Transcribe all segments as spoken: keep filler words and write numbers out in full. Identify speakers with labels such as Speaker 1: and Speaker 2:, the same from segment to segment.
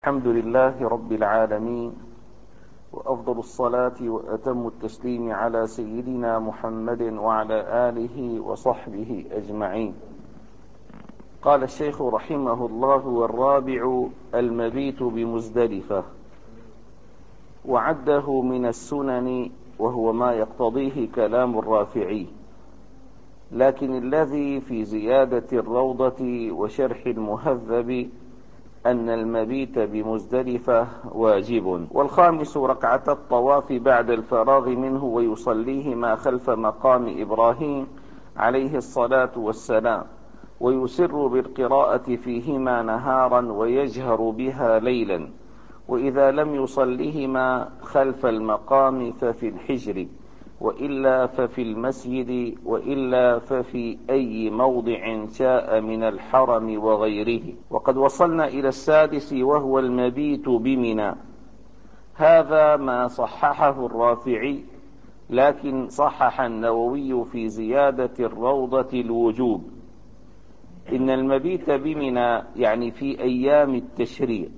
Speaker 1: الحمد لله رب العالمين، وأفضل الصلاة وأتم التسليم على سيدنا محمد وعلى آله وصحبه أجمعين. قال الشيخ رحمه الله: والرابع المبيت بمزدلفة، وعده من السنن، وهو ما يقتضيه كلام الرافعي، لكن الذي في زيادة الروضة وشرح المهذب أن المبيت بمزدلفة واجب. والخامس ركعة الطواف بعد الفراغ منه، ويصليهما خلف مقام إبراهيم عليه الصلاة والسلام، ويسر بالقراءة فيهما نهارا ويجهر بها ليلا، وإذا لم يصليهما خلف المقام ففي الحجر، وإلا ففي المسجد، وإلا ففي أي موضع شاء من الحرم وغيره. وقد وصلنا إلى السادس، وهو المبيت بمنى. هذا ما صححه الرافعي، لكن صحح النووي في زيادة الروضة الوجوب. إن المبيت بمنى يعني في أيام التشريق،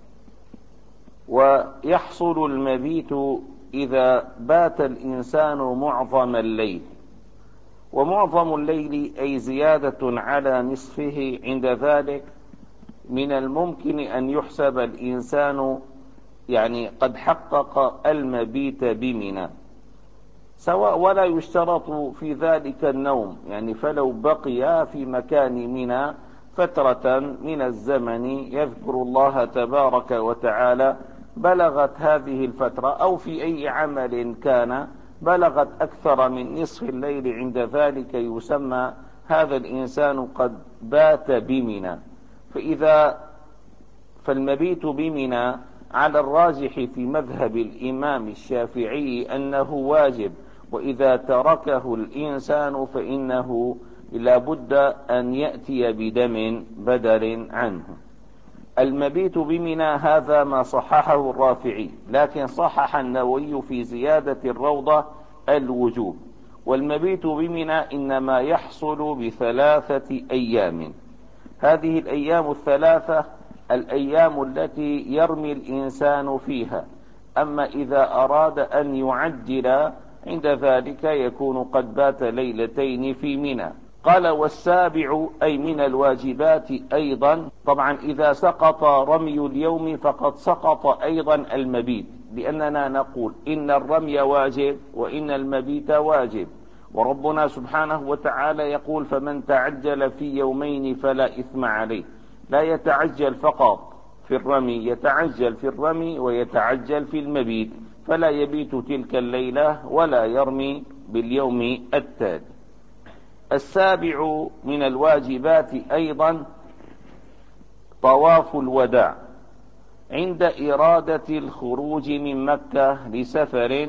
Speaker 1: ويحصل المبيت إذا بات الإنسان معظم الليل، ومعظم الليل أي زيادة على نصفه. عند ذلك من الممكن أن يحسب الإنسان يعني قد حقق المبيت بمنى، سواء ولا يشترط في ذلك النوم، يعني فلو بقي في مكان منى فترة من الزمن يذكر الله تبارك وتعالى، بلغت هذه الفترة أو في أي عمل كان بلغت أكثر من نصف الليل، عند ذلك يسمى هذا الإنسان قد بات بمنى. فإذا فالمبيت بمنى على الراجح في مذهب الإمام الشافعي أنه واجب، وإذا تركه الإنسان فإنه لا بد أن يأتي بدم بدل عنه. المبيت بمنى هذا ما صححه الرافعي، لكن صحح النووي في زيادة الروضة الوجوب. والمبيت بمنى إنما يحصل بثلاثة أيام. هذه الأيام الثلاثة الأيام التي يرمي الإنسان فيها. أما إذا أراد أن يعجل عند ذلك يكون قد بات ليلتين في منى. قال: والسابع أي من الواجبات أيضا. طبعا إذا سقط رمي اليوم فقد سقط أيضا المبيت، لأننا نقول إن الرمي واجب وإن المبيت واجب، وربنا سبحانه وتعالى يقول: فمن تعجل في يومين فلا إثم عليه. لا يتعجل فقط في الرمي، يتعجل في الرمي ويتعجل في المبيت، فلا يبيت تلك الليلة ولا يرمي باليوم التالي. السابع من الواجبات أيضا طواف الوداع عند إرادة الخروج من مكة لسفر،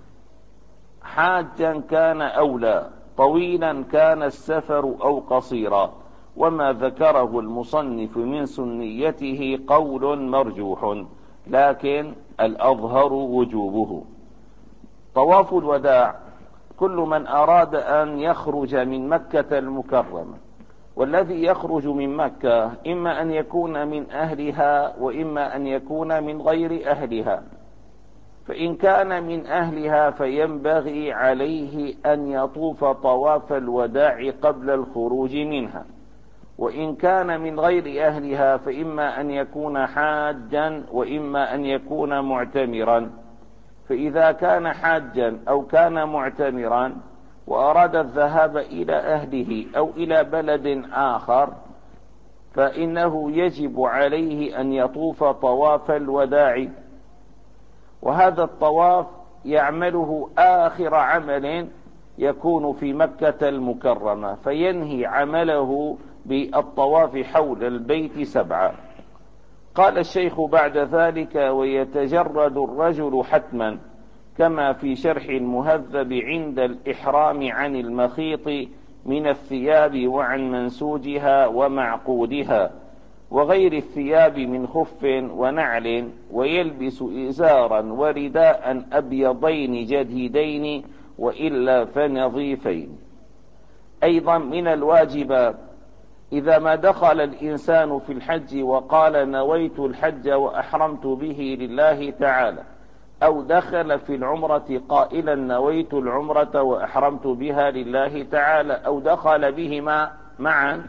Speaker 1: حاجا كان أو لا، طويلا كان السفر أو قصيرا. وما ذكره المصنف من سنيته قول مرجوح، لكن الأظهر وجوبه. طواف الوداع كل من أراد أن يخرج من مكة المكرمة، والذي يخرج من مكة إما أن يكون من أهلها وإما أن يكون من غير أهلها. فإن كان من أهلها فينبغي عليه أن يطوف طواف الوداع قبل الخروج منها، وإن كان من غير أهلها فإما أن يكون حاجا وإما أن يكون معتمرا. فإذا كان حاجا أو كان معتمرا وأراد الذهاب إلى أهله أو إلى بلد آخر، فإنه يجب عليه أن يطوف طواف الوداع. وهذا الطواف يعمله آخر عمل يكون في مكة المكرمة، فينهي عمله بالطواف حول البيت سبعة. قال الشيخ بعد ذلك: ويتجرد الرجل حتما، كما في شرح المهذب، عند الإحرام عن المخيط من الثياب وعن منسوجها ومعقودها وغير الثياب من خف ونعل، ويلبس إزارا ورداء أبيضين جديدين وإلا فنظيفين. أيضا من الواجبات إذا ما دخل الإنسان في الحج وقال نويت الحج وأحرمت به لله تعالى، أو دخل في العمرة قائلا نويت العمرة وأحرمت بها لله تعالى، أو دخل بهما معا،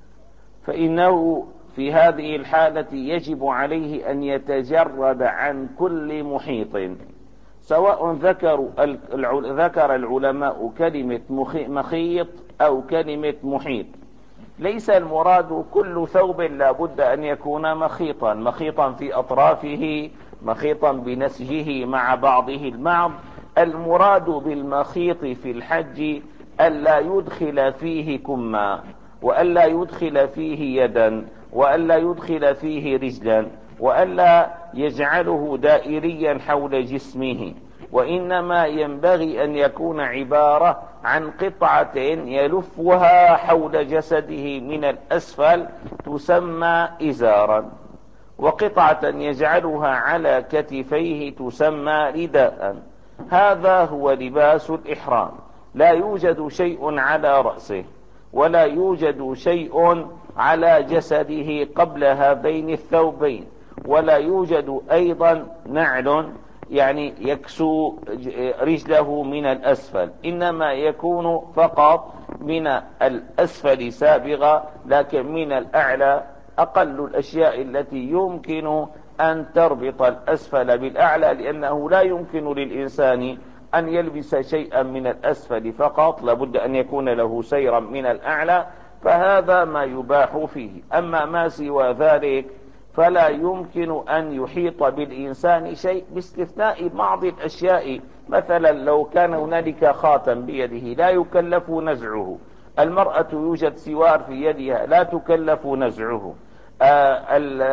Speaker 1: فإنه في هذه الحالة يجب عليه أن يتجرد عن كل محيط، سواء ذكروا ذكر العلماء كلمة مخيط أو كلمة محيط. ليس المراد كل ثوب لا بد أن يكون مخيطا، مخيطا في أطرافه، مخيطا بنسجه مع بعضه البعض. المراد بالمخيط في الحج ألا يدخل فيه كما، وألا يدخل فيه يدا، وألا يدخل فيه رجلا، وألا يجعله دائريا حول جسمه، وإنما ينبغي أن يكون عبارة عن قطعة يلفها حول جسده من الأسفل تسمى إزارا، وقطعة يجعلها على كتفيه تسمى رداء. هذا هو لباس الإحرام. لا يوجد شيء على رأسه، ولا يوجد شيء على جسده قبل هذين الثوبين، ولا يوجد أيضا نعل يعني يكسو رجله من الأسفل، إنما يكون فقط من الأسفل سابغة، لكن من الأعلى أقل الأشياء التي يمكن أن تربط الأسفل بالأعلى، لأنه لا يمكن للإنسان أن يلبس شيئا من الأسفل فقط، لابد أن يكون له سيرا من الأعلى، فهذا ما يباح فيه. أما ما سوى ذلك فلا يمكن أن يحيط بالإنسان شيء، باستثناء بعض الأشياء. مثلا لو كان هنالك خاتم بيده لا يكلف نزعه، المرأة يوجد سوار في يدها لا تكلف نزعه، آه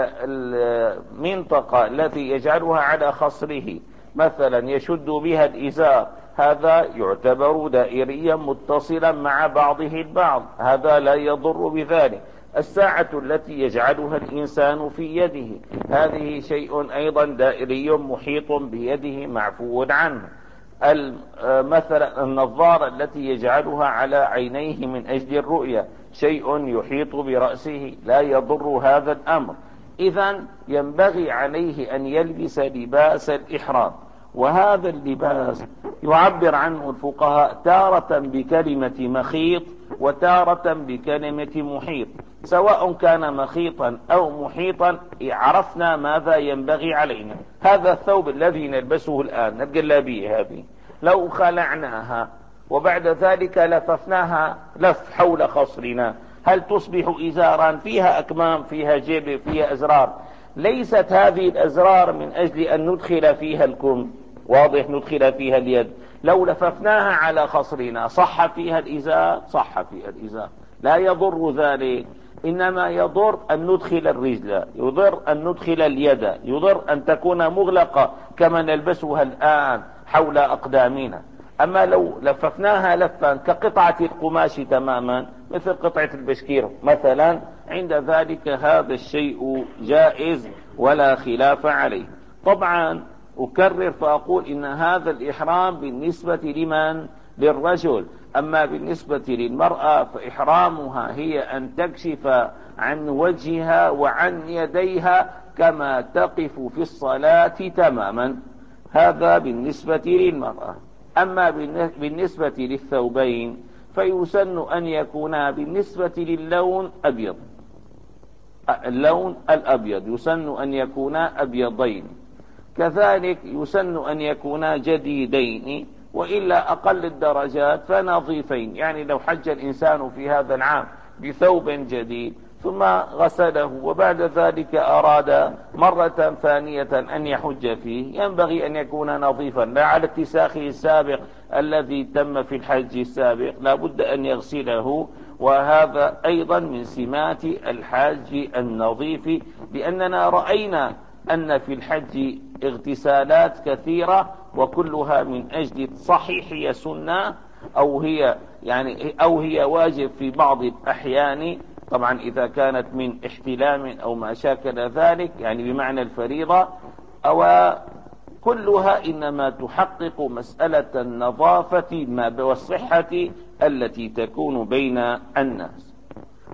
Speaker 1: المنطقة التي يجعلها على خصره مثلا يشد بها الإزار، هذا يعتبر دائريا متصلا مع بعضه البعض، هذا لا يضر بذلك. الساعة التي يجعلها الإنسان في يده هذه شيء أيضا دائري محيط بيده معفو عنه. مثلا النظارة التي يجعلها على عينيه من أجل الرؤية شيء يحيط برأسه، لا يضر هذا الأمر. إذن ينبغي عليه أن يلبس لباس الإحرام، وهذا اللباس يعبر عنه الفقهاء تارة بكلمة مخيط وتارة بكلمة محيط. سواء كان مخيطا أو محيطا عرفنا ماذا ينبغي علينا. هذا الثوب الذي نلبسه الآن الجلابية هذه لو خلعناها وبعد ذلك لففناها لف حول خصرنا، هل تصبح إزارا؟ فيها أكمام، فيها جيب، فيها أزرار. ليست هذه الأزرار من أجل أن ندخل فيها الكم، واضح، ندخل فيها اليد. لو لففناها على خصرنا صح فيها الإزار؟ صح فيها الإزار، لا يضر ذلك. إنما يضر أن ندخل الرجل، يضر أن ندخل اليد، يضر أن تكون مغلقة كما نلبسها الآن حول أقدامنا. أما لو لففناها لفا كقطعة القماش تماما مثل قطعة البشكير مثلا، عند ذلك هذا الشيء جائز ولا خلاف عليه. طبعا أكرر فأقول إن هذا الإحرام بالنسبة لمن؟ للرجل. أما بالنسبة للمرأة فإحرامها هي أن تكشف عن وجهها وعن يديها كما تقف في الصلاة تماما، هذا بالنسبة للمرأة. أما بالنسبة للثوبين فيسن أن يكونا بالنسبة للون أبيض، اللون الأبيض يسن أن يكونا أبيضين، كذلك يسن أن يكونا جديدين، وإلا أقل الدرجات فنظيفين. يعني لو حج الإنسان في هذا العام بثوب جديد ثم غسله وبعد ذلك أراد مرة ثانية أن يحج فيه، ينبغي أن يكون نظيفا، لا على اتساخه السابق الذي تم في الحج السابق، لا بد أن يغسله. وهذا أيضا من سمات الحاج النظيف، لأننا رأينا أن في الحج اغتسالات كثيرة وكلها من أجل صحيح هي سنة أو هي يعني أو هي واجب في بعض الأحيان، طبعا إذا كانت من احتلام أو ما شاكل ذلك يعني بمعنى الفريضة، أو كلها إنما تحقق مسألة النظافة والصحة التي تكون بين الناس.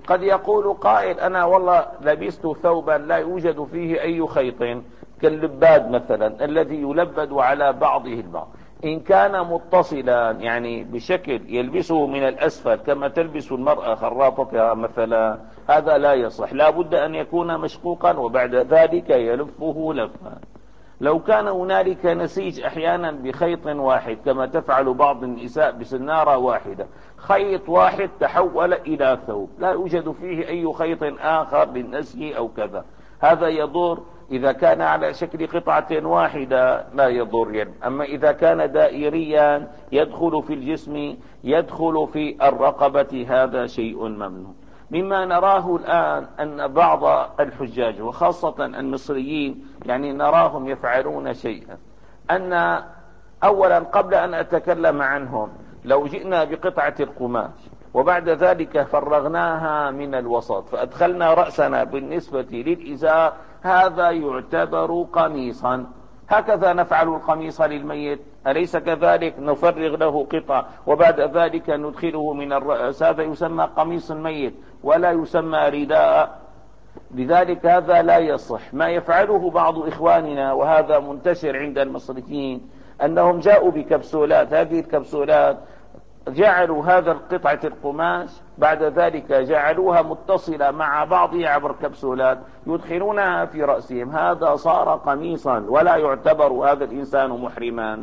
Speaker 1: قد يقول قائل أنا والله لبست ثوبا لا يوجد فيه أي خيط، كاللباد مثلا الذي يلبد على بعضه البعض، إن كان متصلا يعني بشكل يلبسه من الأسفل كما تلبس المرأة خراطتها مثلا، هذا لا يصح، لا بد أن يكون مشقوقا وبعد ذلك يلفه لفا. لو كان هنالك نسيج أحيانا بخيط واحد كما تفعل بعض النساء بسنارة واحدة، خيط واحد تحول إلى ثوب لا يوجد فيه أي خيط آخر للنسج أو كذا، هذا يضر. إذا كان على شكل قطعة واحدة لا يضر. أما إذا كان دائريا يدخل في الجسم يدخل في الرقبة هذا شيء ممنوع. مما نراه الآن أن بعض الحجاج وخاصة المصريين يعني نراهم يفعلون شيئا، أن أولا قبل أن أتكلم عنهم لو جئنا بقطعة القماش وبعد ذلك فرغناها من الوسط فأدخلنا رأسنا بالنسبة للإزار، هذا يعتبر قميصا. هكذا نفعل القميص للميت، أليس كذلك؟ نفرغ له قطعة وبعد ذلك ندخله من الرأس، هذا يسمى قميص الميت ولا يسمى رداء. لذلك هذا لا يصح. ما يفعله بعض إخواننا وهذا منتشر عند المصريين أنهم جاءوا بكبسولات، هذه الكبسولات جعلوا هذا القطعة القماش بعد ذلك جعلوها متصلة مع بعضها عبر كبسولات يدخلونها في رأسهم، هذا صار قميصا ولا يعتبر هذا الإنسان محرما.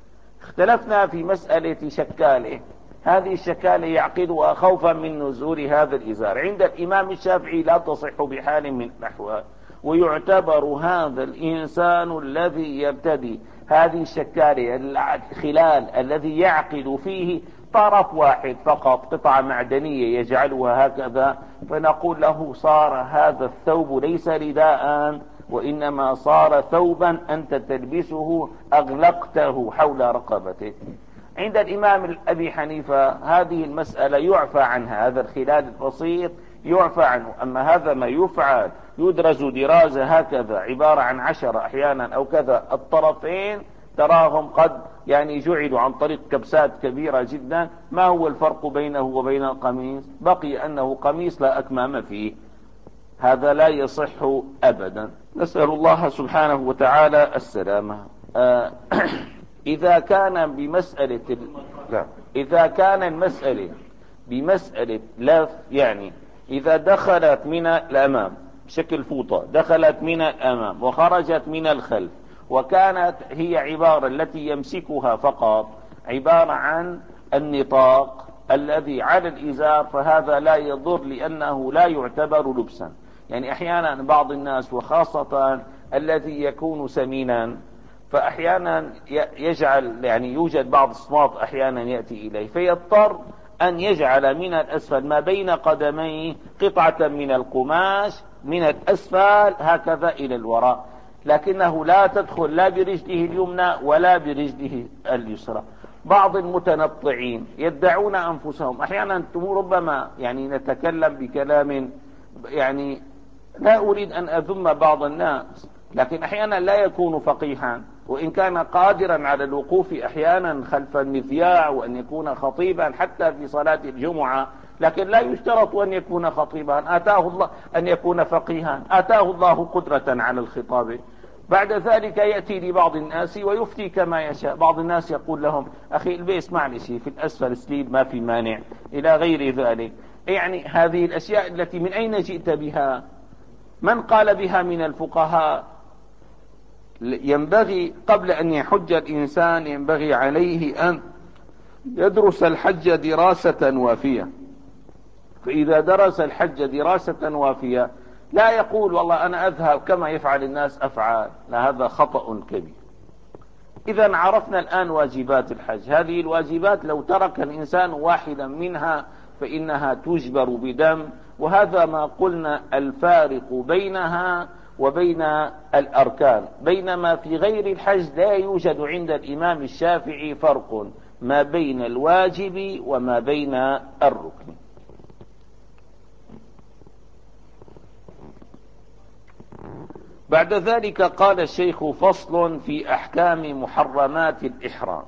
Speaker 1: اختلفنا في مسألة شكاله، هذه الشكالة يعقدها خوفا من نزول هذا الإزار، عند الإمام الشافعي لا تصح بحال من الأحوال، ويعتبر هذا الإنسان الذي يرتدي هذه الشكالة الخلال الذي يعقد فيه طرف واحد فقط، قطعة معدنية يجعلها هكذا، فنقول له صار هذا الثوب ليس رداء وإنما صار ثوبا أنت تلبسه أغلقته حول رقبتك. عند الإمام أبي حنيفة هذه المسألة يعفى عنها، هذا الخلال البسيط يعفى عنه. أما هذا ما يفعل يدرز درازة هكذا عبارة عن عشرة أحيانا أو كذا الطرفين، تراهم قد يعني جعلوا عن طريق كبسات كبيرة جدا، ما هو الفرق بينه وبين القميص؟ بقي أنه قميص لا أكمام فيه، هذا لا يصح أبدا. نسأل الله سبحانه وتعالى السلامة. آه إذا كان بمسألة ال... لا. إذا كان المسألة بمسألة لف، يعني إذا دخلت من الأمام بشكل فوطة، دخلت من الأمام وخرجت من الخلف، وكانت هي عبارة التي يمسكها فقط عبارة عن النطاق الذي على الإزار، فهذا لا يضر لأنه لا يعتبر لبسا. يعني أحيانا بعض الناس وخاصة الذي يكون سمينا فأحيانا يجعل يعني يوجد بعض الصمات أحيانا يأتي إليه فيضطر أن يجعل من الأسفل ما بين قدميه قطعة من القماش من الأسفل هكذا إلى الوراء، لكنه لا تدخل لا برجله اليمنى ولا برجله اليسرى. بعض المتنطعين يدعون أنفسهم أحيانا، ربما يعني نتكلم بكلام يعني لا أريد أن أذم بعض الناس، لكن أحيانا لا يكون فقيها وإن كان قادرا على الوقوف أحيانا خلف المذياع وأن يكون خطيبا حتى في صلاة الجمعة، لكن لا يشترط أن يكون خطيبا، آتاه الله أن يكون فقيها، آتاه الله قدرة على الخطاب. بعد ذلك يأتي لبعض الناس ويفتي كما يشاء. بعض الناس يقول لهم أخي البيس معلش في الأسفل سليب ما في مانع إلى غير ذلك. يعني هذه الأشياء التي من أين جئت بها؟ من قال بها من الفقهاء؟ ينبغي قبل أن يحج الإنسان ينبغي عليه أن يدرس الحج دراسة وافية، فإذا درس الحج دراسة وافية لا يقول والله أنا أذهب كما يفعل الناس أفعال، لا، هذا خطأ كبير. إذا عرفنا الآن واجبات الحج، هذه الواجبات لو ترك الإنسان واحدا منها فإنها تجبر بدم، وهذا ما قلنا الفارق بينها وبين الأركان، بينما في غير الحج لا يوجد عند الإمام الشافعي فرق ما بين الواجب وما بين الركن. بعد ذلك قال الشيخ فصل في أحكام محرمات الإحرام.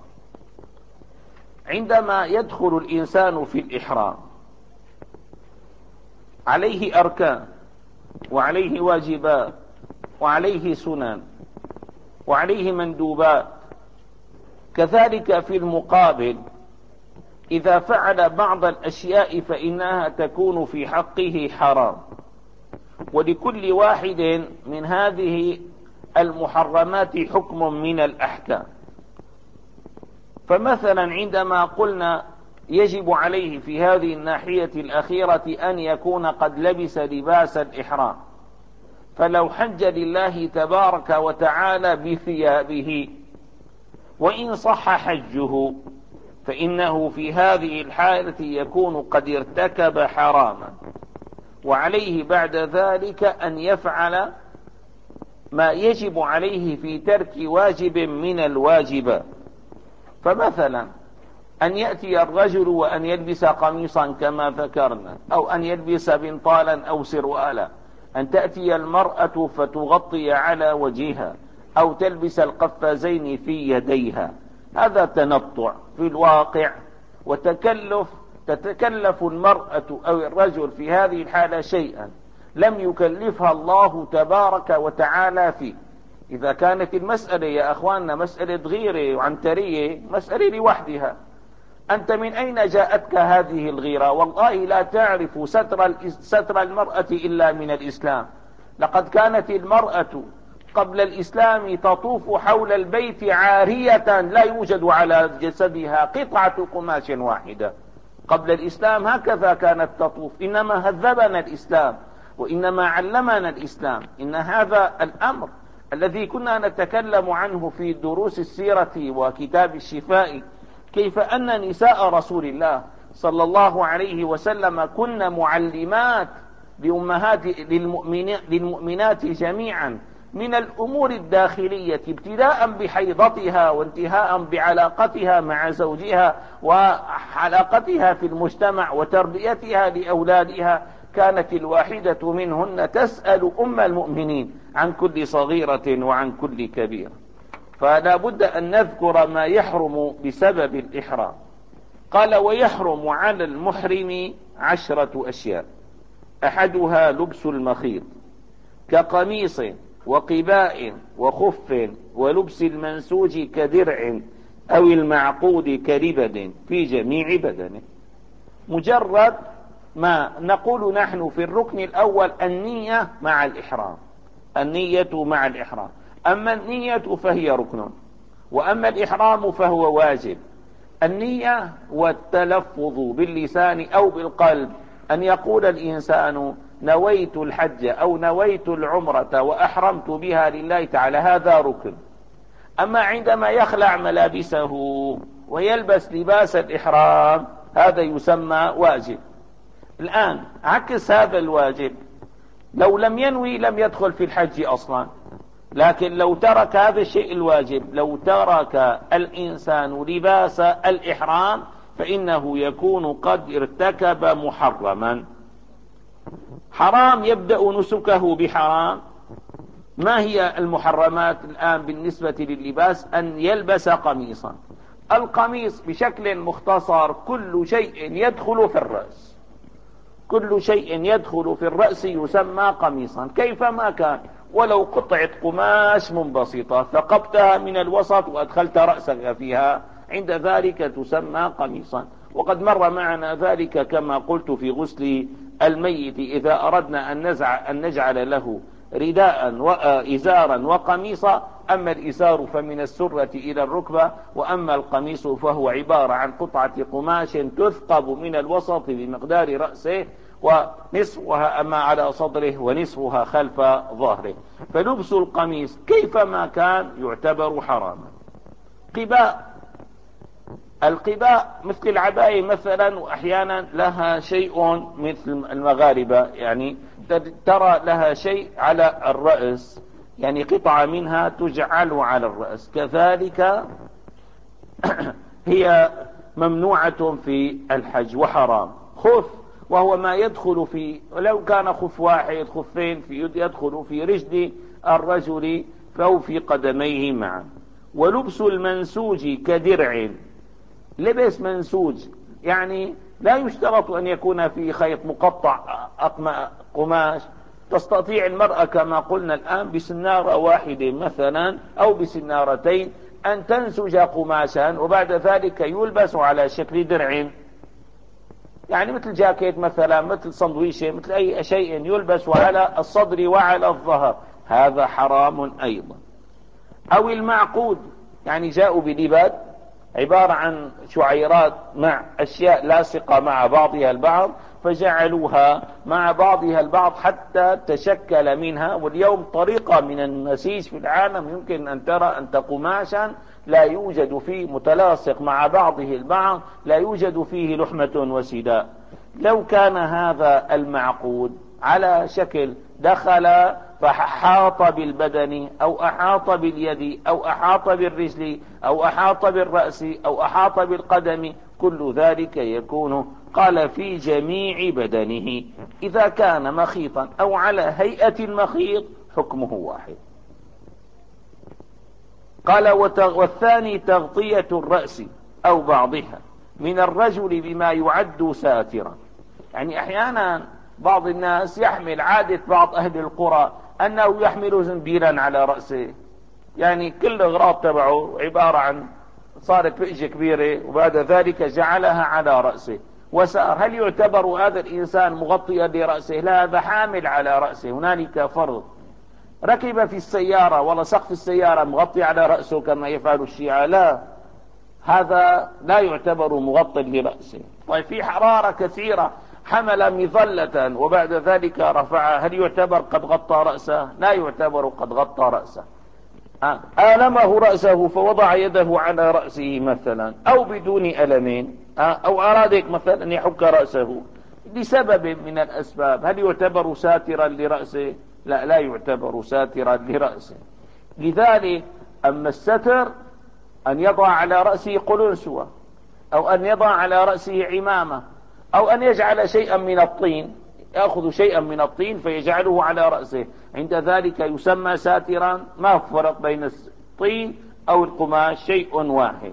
Speaker 1: عندما يدخل الإنسان في الإحرام عليه أركان وعليه واجبات وعليه سنن وعليه مندوبات. كذلك في المقابل إذا فعل بعض الأشياء فإنها تكون في حقه حرام. ولكل واحد من هذه المحرمات حكم من الأحكام. فمثلا عندما قلنا يجب عليه في هذه الناحية الأخيرة أن يكون قد لبس لباس الإحرام، فلو حج لله تبارك وتعالى بثيابه وإن صح حجه فإنه في هذه الحالة يكون قد ارتكب حراما، وعليه بعد ذلك أن يفعل ما يجب عليه في ترك واجب من الواجبات. فمثلا أن يأتي الرجل وأن يلبس قميصا كما ذكرنا، أو أن يلبس بنطالا أو سروالا، أن تأتي المرأة فتغطي على وجهها، أو تلبس القفازين في يديها، هذا تنطع في الواقع وتكلف. تتكلف المرأة أو الرجل في هذه الحالة شيئا لم يكلفها الله تبارك وتعالى فيه. إذا كانت المسألة يا أخواننا مسألة غيرة وعنترية، مسألة لوحدها، أنت من أين جاءتك هذه الغيرة؟ والله لا تعرف ستر, ستر المرأة إلا من الإسلام. لقد كانت المرأة قبل الإسلام تطوف حول البيت عارية لا يوجد على جسدها قطعة قماش واحدة. قبل الإسلام هكذا كانت تطوف. إنما هذبنا الإسلام وإنما علمنا الإسلام. إن هذا الأمر الذي كنا نتكلم عنه في دروس السيرة وكتاب الشفاء، كيف أن نساء رسول الله صلى الله عليه وسلم كن معلمات لأمهات للمؤمنات جميعا من الأمور الداخلية، ابتداء بحيضتها وانتهاء بعلاقتها مع زوجها وعلاقتها في المجتمع وتربيتها لأولادها. كانت الواحدة منهن تسأل أم المؤمنين عن كل صغيرة وعن كل كبيرة. فلا بد أن نذكر ما يحرم بسبب الإحرام. قال: ويحرم على المحرم عشرة أشياء، أحدها لبس المخيط كقميص وقباء وخف ولبس المنسوج كدرع أو المعقود كربد في جميع بدنه. مجرد ما نقول نحن في الركن الأول النية مع الإحرام، النية مع الإحرام. أما النية فهي ركن، وأما الإحرام فهو واجب. النية والتلفظ باللسان أو بالقلب، أن يقول الإنسان نويت الحج أو نويت العمرة وأحرمت بها لله تعالى، هذا ركن. أما عندما يخلع ملابسه ويلبس لباس الإحرام هذا يسمى واجب. الآن عكس هذا الواجب، لو لم ينوي لم يدخل في الحج أصلا، لكن لو ترك هذا الشيء الواجب، لو ترك الإنسان لباس الإحرام فإنه يكون قد ارتكب محرما. حرام يبدأ نسكه بحرام. ما هي المحرمات الآن بالنسبة لللباس؟ أن يلبس قميصا. القميص بشكل مختصر كل شيء يدخل في الرأس، كل شيء يدخل في الرأس يسمى قميصا كيفما كان، ولو قطعة قماش منبسطة ثقبتها من الوسط وأدخلت رأسك فيها عند ذلك تسمى قميصا. وقد مر معنا ذلك كما قلت في غسل الميت، إذا أردنا أن, نزع أن نجعل له رداء وإزارا وقميصا، أما الإزار فمن السرة إلى الركبة، وأما القميص فهو عبارة عن قطعة قماش تثقب من الوسط بمقدار رأسه ونصفها أما على صدره ونصفها خلف ظهره. فلبس القميص كيفما كان يعتبر حراما. قباء، القباء مثل العباية مثلا، وأحيانا لها شيء مثل المغاربة، يعني ترى لها شيء على الرأس، يعني قطعة منها تجعل على الرأس، كذلك هي ممنوعة في الحج وحرام. خف، وهو ما يدخل في، ولو كان خف واحد خفين في يدخل في رجل الرجل أو في قدميه معا. ولبس المنسوج كدرع، لبس منسوج يعني لا يشترط أن يكون في خيط مقطع قماش. تستطيع المرأة كما قلنا الآن بسنارة واحدة مثلا أو بسنارتين أن تنسج قماشا وبعد ذلك يلبس على شكل درع، يعني مثل جاكيت مثلا، مثل صندويشة، مثل أي شيء يلبس على الصدر وعلى الظهر، هذا حرام أيضا. أو المعقود، يعني جاءوا بلباد عبارة عن شعيرات مع أشياء لاصقة مع بعضها البعض، فجعلوها مع بعضها البعض حتى تشكل منها. واليوم طريقة من النسيج في العالم يمكن أن ترى أنت قماشا لا يوجد فيه متلاصق مع بعضه البعض، لا يوجد فيه لحمة وسداء. لو كان هذا المعقود على شكل دخل فأحاط بالبدن أو أحاط باليد أو أحاط بالرجل أو أحاط بالرأس أو أحاط بالقدم، كل ذلك يكون قال في جميع بدنه. إذا كان مخيطا أو على هيئة المخيط حكمه واحد. قال والثاني تغطية الرأس أو بعضها من الرجل بما يعد ساترا. يعني أحيانا بعض الناس يحمل عادة بعض أهل القرى أنه يحمل زنبيلا على رأسه، يعني كل غراب تبعه عبارة عن صارت فئجة كبيرة وبعد ذلك جعلها على رأسه وسار. هل يعتبر هذا الإنسان مغطيا لرأسه؟ لا، هذا حامل على رأسه. هنالك فرق. ركب في السيارة والله سقف السيارة مغطي على رأسه كما يفعل الشيعة، لا، هذا لا يعتبر مغطى لرأسه. طيب في حرارة كثيرة حمل مظلة وبعد ذلك رفعها، هل يعتبر قد غطى رأسه؟ لا يعتبر قد غطى رأسه. آلمه رأسه فوضع يده على رأسه مثلا أو بدون ألمين، أو أرادك مثلا أن يحك رأسه لسبب من الأسباب، هل يعتبر ساترا لرأسه؟ لا، لا يعتبر ساترا لرأسه. لذلك أما الستر أن يضع على رأسه قلنسوة أو أن يضع على رأسه عمامة أو أن يجعل شيئا من الطين، يأخذ شيئا من الطين فيجعله على رأسه، عند ذلك يسمى ساترا. ما فرق بين الطين أو القماش، شيء واحد.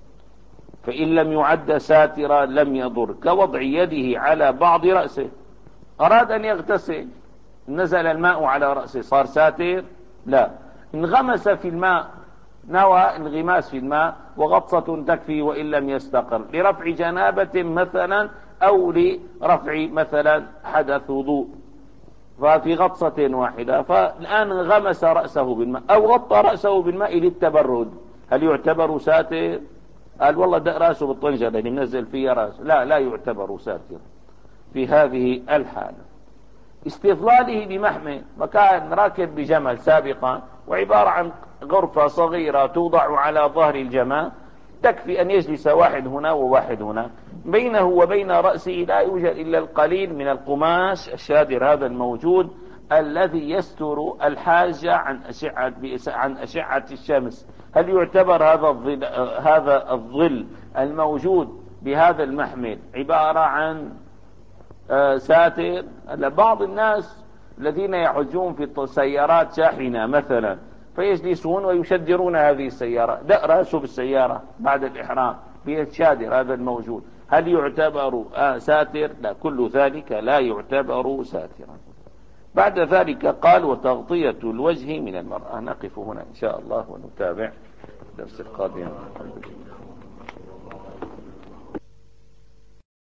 Speaker 1: فإن لم يعد ساترا لم يضر، كوضع يده على بعض رأسه. أراد أن يغتسل نزل الماء على رأسه صار ساتر؟ لا. انغمس في الماء نوى انغماس في الماء وغطسة تكفي وإن لم يستقر، لرفع جنابة مثلا أو لرفع مثلا حدث وضوء، ففي غطسة واحدة. فالآن انغمس رأسه بالماء أو غطى رأسه بالماء للتبرد، هل يعتبر ساتر؟ قال والله دق رأسه بالطنجرة اللي منزل فيها رأسه، لا، لا يعتبر ساتر في هذه الحالة. استظلاله بمحمل، وكان راكب بجمل سابقا وعبارة عن غرفة صغيرة توضع على ظهر الجمل، تكفي أن يجلس واحد هنا وواحد هنا، بينه وبين رأسه لا يوجد إلا القليل من القماش الشادر هذا الموجود الذي يستر الحاجة عن أشعة عن أشعة الشمس. هل يعتبر هذا الظل هذا الظل الموجود بهذا المحمل عبارة عن ساتر؟ بعض الناس الذين يحجون في السيارات شاحنة مثلا فيجلسون ويشدرون هذه السيارة، دق رأسه بالسيارة بعد الإحرام بالشادر هذا الموجود، هل يعتبر ساتر؟ لا، كل ذلك لا يعتبر ساترا. بعد ذلك قال وتغطية الوجه من المرأة. نقف هنا إن شاء الله ونتابع الدرس القادم.